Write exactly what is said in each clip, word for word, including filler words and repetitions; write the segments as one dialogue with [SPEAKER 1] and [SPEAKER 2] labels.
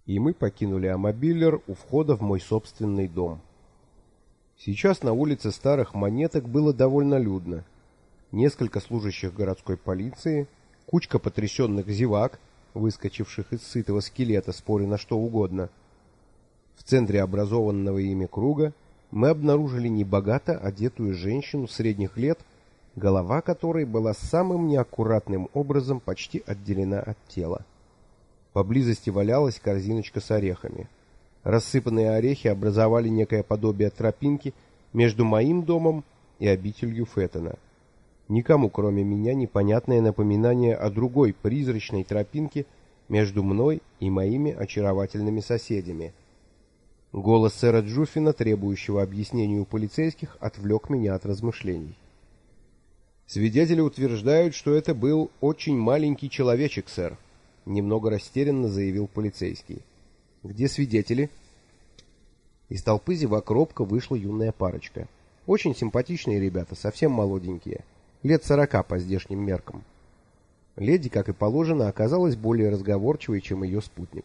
[SPEAKER 1] и мы покинули Амобиллер у входа в мой собственный дом. Сейчас на улице Старых Монеток было довольно людно. Несколько служащих городской полиции, кучка потрясенных зевак, выскочивших из сытого скелета, споря на что угодно. В центре образованного ими круга мы обнаружили небогато одетую женщину средних лет, голова которой была самым неаккуратным образом почти отделена от тела. Поблизости валялась корзиночка с орехами. Рассыпанные орехи образовали некое подобие тропинки между моим домом и обителью Феттона. Никому, кроме меня, непонятное напоминание о другой призрачной тропинке между мной и моими очаровательными соседями. Голос сэра Джуффина, требующего объяснений у полицейских, отвлек меня от размышлений. «Свидетели утверждают, что это был очень маленький человечек, сэр», — немного растерянно заявил полицейский. «Где свидетели?» Из толпы зевак робко вышла юная парочка. Очень симпатичные ребята, совсем молоденькие, лет сорока по здешним меркам. Леди, как и положено, оказалась более разговорчивой, чем ее спутник.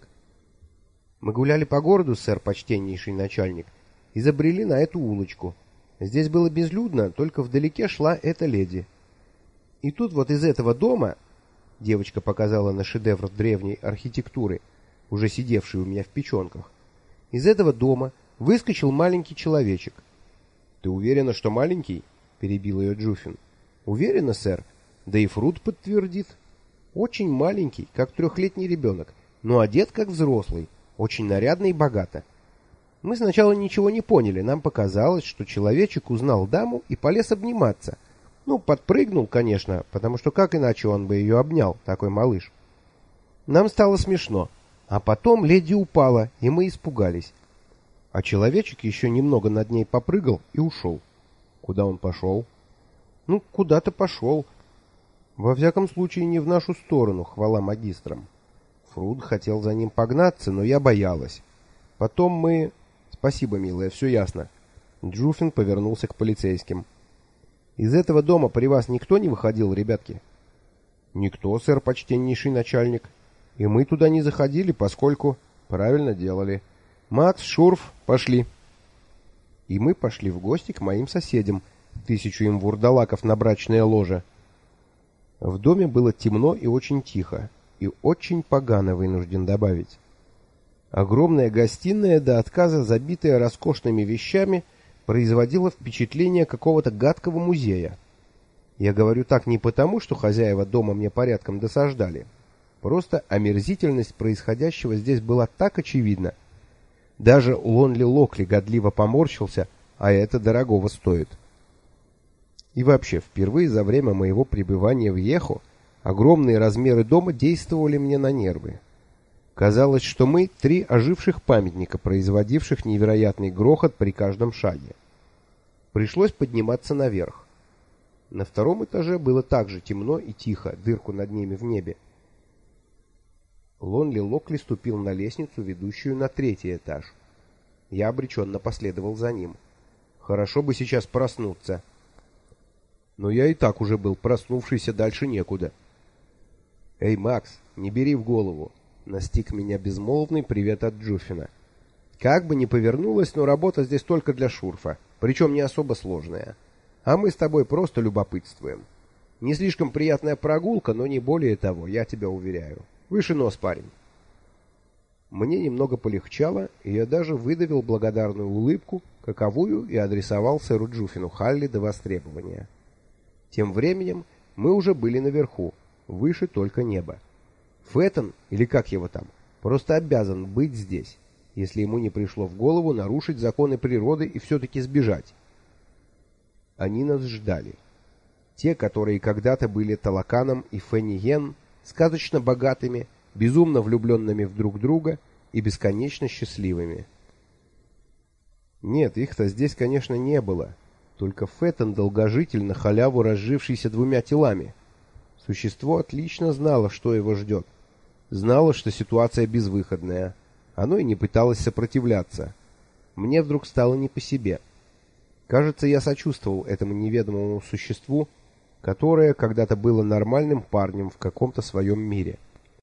[SPEAKER 1] «Мы гуляли по городу, сэр, почтеннейший начальник, и забрели на эту улочку. Здесь было безлюдно, только вдалеке шла эта леди. И тут вот из этого дома...» Девочка показала на шедевр древней архитектуры, уже сидевший у меня в печенках. «Из этого дома выскочил маленький человечек». «Ты уверена, что маленький?» — перебил ее Джуффин. «Уверена, сэр. Да и Фрут подтвердит. Очень маленький, как трехлетний ребенок, но одет как взрослый, очень нарядно и богато. Мы сначала ничего не поняли, нам показалось, что человечек узнал даму и полез обниматься. Ну, подпрыгнул, конечно, потому что как иначе он бы ее обнял, такой малыш. Нам стало смешно, а потом леди упала, и мы испугались. А человечек еще немного над ней попрыгал и ушел». «Куда он пошел?» «Ну, куда-то пошел. Во всяком случае, не в нашу сторону, хвала магистрам. Фрут хотел за ним погнаться, но я боялась. Потом мы...» «Спасибо, милая, все ясно». Джуффин повернулся к полицейским. «Из этого дома при вас никто не выходил, ребятки?» «Никто, сэр, почтеннейший начальник. И мы туда не заходили, поскольку...» «Правильно делали. Макс, Шурф, пошли». И мы пошли в гости к моим соседям, тысячу им вурдалаков на брачное ложе. В доме было темно и очень тихо, и очень погано, вынужден добавить. Огромная гостиная, до отказа забитая роскошными вещами, производила впечатление какого-то гадкого музея. Я говорю так не потому, что хозяева дома мне порядком досаждали. Просто омерзительность происходящего здесь была так очевидна. Даже Лонли Локли годливо поморщился, а это дорогого стоит. И вообще, впервые за время моего пребывания в Йехо огромные размеры дома действовали мне на нервы. Казалось, что мы три оживших памятника, производивших невероятный грохот при каждом шаге. Пришлось подниматься наверх. На втором этаже было также темно и тихо, дырку над ними в небе. Лонли Локли ступил на лестницу, ведущую на третий этаж. Я обреченно последовал за ним. Хорошо бы сейчас проснуться. Но я и так уже был проснувшийся, дальше некуда. «Эй, Макс, не бери в голову!» Настиг меня безмолвный привет от Джуффина. «Как бы ни повернулось, но работа здесь только для Шурфа, причем не особо сложная. А мы с тобой просто любопытствуем. Не слишком приятная прогулка, но не более того, я тебя уверяю. Выше нос, парень». Мне немного полегчало, и я даже выдавил благодарную улыбку, каковую и адресовал сэру Джуффину Халли до востребования. Тем временем мы уже были наверху, выше только неба. Феттон, или как его там, просто обязан быть здесь, если ему не пришло в голову нарушить законы природы и все-таки сбежать. Они нас ждали. Те, которые когда-то были Талаканом и Фенни Йен, сказочно богатыми, безумно влюбленными в друг друга и бесконечно счастливыми. Нет, их-то здесь, конечно, не было. Только Феттон долгожитель, на халяву разжившийся двумя телами. Существо отлично знало, что его ждет. Знало, что ситуация безвыходная. Оно и не пыталось сопротивляться. Мне вдруг стало не по себе. Кажется, я сочувствовал этому неведомому существу, которое когда-то было нормальным парнем в каком-то своем мире.